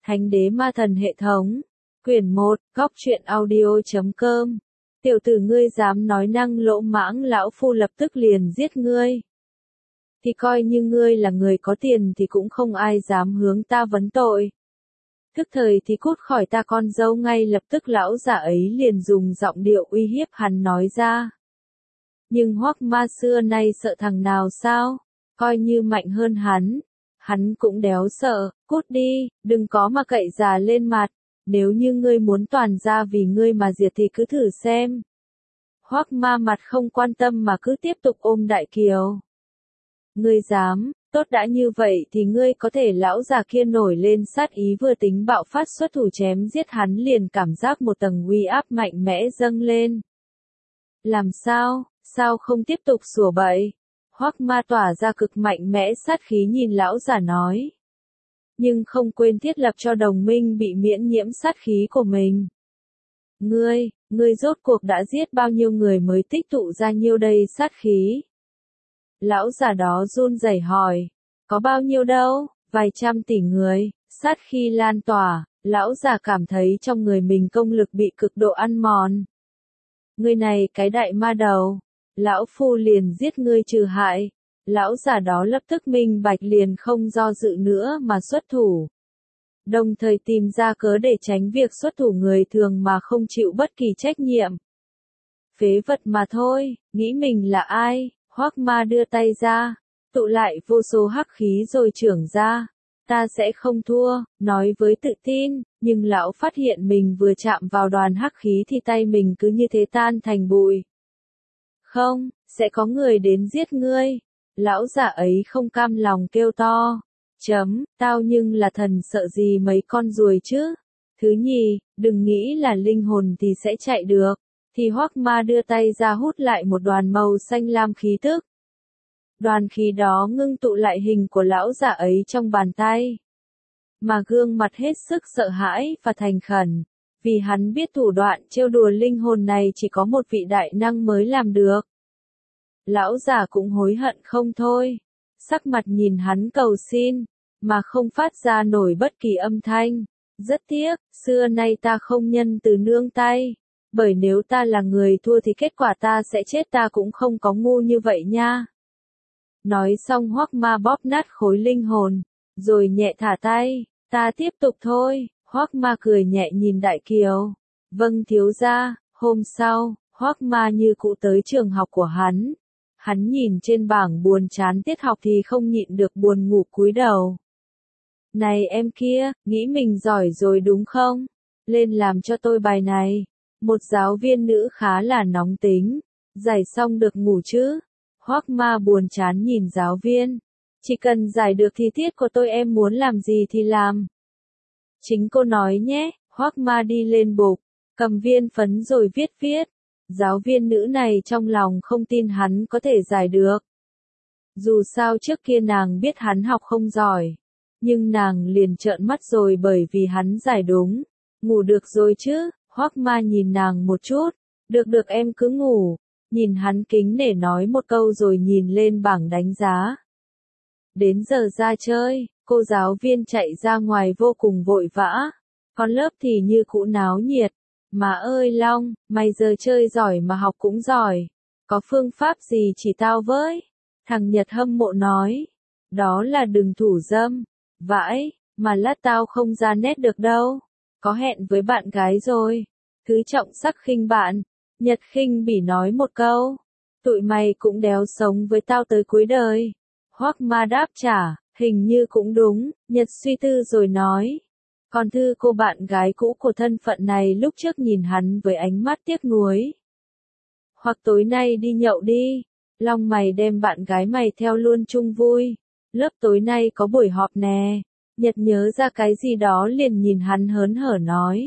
Thánh đế ma thần hệ thống. Quyển 1, góc truyện audio.com. Tiểu tử ngươi dám nói năng lỗ mãng, lão phu lập tức liền giết ngươi. Thì coi như ngươi là người có tiền thì cũng không ai dám hướng ta vấn tội. Thức thời thì cút khỏi ta con dâu ngay lập tức, lão già ấy liền dùng giọng điệu uy hiếp hắn nói ra. Nhưng Hoắc Ma xưa nay sợ thằng nào sao? Coi như mạnh hơn hắn cũng đéo sợ. Cút đi, đừng có mà cậy già lên mặt. Nếu như ngươi muốn toàn gia vì ngươi mà diệt thì cứ thử xem. Hoắc Ma mặt không quan tâm mà cứ tiếp tục ôm Đại Kiều. Ngươi dám, tốt đã như vậy thì ngươi có thể. Lão già kia nổi lên sát ý, vừa tính bạo phát xuất thủ chém giết hắn liền cảm giác một tầng uy áp mạnh mẽ dâng lên. Làm sao, sao không tiếp tục sủa bậy? Hoắc Ma tỏa ra cực mạnh mẽ sát khí nhìn lão già nói. Nhưng không quên thiết lập cho đồng minh bị miễn nhiễm sát khí của mình. Ngươi rốt cuộc đã giết bao nhiêu người mới tích tụ ra nhiêu đây sát khí? Lão già đó run rẩy hỏi. Có bao nhiêu đâu, vài trăm tỷ người. Sát khí lan tỏa, lão già cảm thấy trong người mình công lực bị cực độ ăn mòn. Ngươi này cái đại ma đầu, lão phu liền giết ngươi trừ hại. Lão già đó lập tức minh bạch liền không do dự nữa mà xuất thủ. Đồng thời tìm ra cớ để tránh việc xuất thủ người thường mà không chịu bất kỳ trách nhiệm. Phế vật mà thôi, nghĩ mình là ai? Hoắc Ma đưa tay ra, tụ lại vô số hắc khí rồi chưởng ra. Ta sẽ không thua, nói với tự tin, nhưng lão phát hiện mình vừa chạm vào đoàn hắc khí thì tay mình cứ như thế tan thành bụi. Không, sẽ có người đến giết ngươi. Lão già ấy không cam lòng kêu to. Tao nhưng là thần, sợ gì mấy con ruồi chứ? Thứ nhì, đừng nghĩ là linh hồn thì sẽ chạy được. Thì Hoắc Ma đưa tay ra hút lại một đoàn màu xanh lam khí tức. Đoàn khí đó ngưng tụ lại hình của lão già ấy trong bàn tay. Mà gương mặt hết sức sợ hãi và thành khẩn. Vì hắn biết thủ đoạn trêu đùa linh hồn này chỉ có một vị đại năng mới làm được. Lão già cũng hối hận không thôi. Sắc mặt nhìn hắn cầu xin, mà không phát ra nổi bất kỳ âm thanh. Rất tiếc, xưa nay ta không nhân từ nương tay. Bởi nếu ta là người thua thì kết quả ta sẽ chết, ta cũng không có ngu như vậy nha. Nói xong Hoắc Ma bóp nát khối linh hồn, rồi nhẹ thả tay. Ta tiếp tục thôi. Hoắc Ma cười nhẹ nhìn Đại Kiều. Vâng thiếu gia. Hôm sau, Hoắc Ma như cũ tới trường học của hắn. Hắn nhìn trên bảng buồn chán tiết học thì không nhịn được buồn ngủ cúi đầu. Này em kia, nghĩ mình giỏi rồi đúng không? Lên làm cho tôi bài này. Một giáo viên nữ khá là nóng tính. Giải xong được ngủ chứ? Hoắc Ma buồn chán nhìn giáo viên. Chỉ cần giải được thì tiết của tôi em muốn làm gì thì làm. Chính cô nói nhé. Hoắc Ma đi lên bục, cầm viên phấn rồi viết. Giáo viên nữ này trong lòng không tin hắn có thể giải được. Dù sao trước kia nàng biết hắn học không giỏi. Nhưng nàng liền trợn mắt rồi bởi vì hắn giải đúng. Ngủ được rồi chứ? Hoắc Ma nhìn nàng một chút. Được em cứ ngủ. Nhìn hắn kính nể nói một câu rồi nhìn lên bảng đánh giá. Đến giờ ra chơi, cô giáo viên chạy ra ngoài vô cùng vội vã. Còn lớp thì như cũ náo nhiệt. Mà ơi Long, mày giờ chơi giỏi mà học cũng giỏi. Có phương pháp gì chỉ tao với? Thằng Nhật hâm mộ nói. Đó là đừng thủ dâm. Vãi, mà lát tao không ra nét được đâu. Có hẹn với bạn gái rồi. Thứ trọng sắc khinh bạn. Nhật khinh bỉ nói một câu. Tụi mày cũng đéo sống với tao tới cuối đời. Hoắc Ma đáp trả, hình như cũng đúng. Nhật suy tư rồi nói. Còn Thư, cô bạn gái cũ của thân phận này lúc trước nhìn hắn với ánh mắt tiếc nuối. Hoặc tối nay đi nhậu đi. Long mày đem bạn gái mày theo luôn chung vui. Lớp tối nay có buổi họp nè. Nhật nhớ ra cái gì đó liền nhìn hắn hớn hở nói.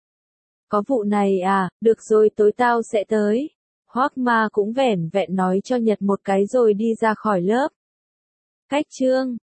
Có vụ này à, được rồi tối tao sẽ tới. Hoắc Ma cũng vẻn vẹn nói cho Nhật một cái rồi đi ra khỏi lớp. Cách chương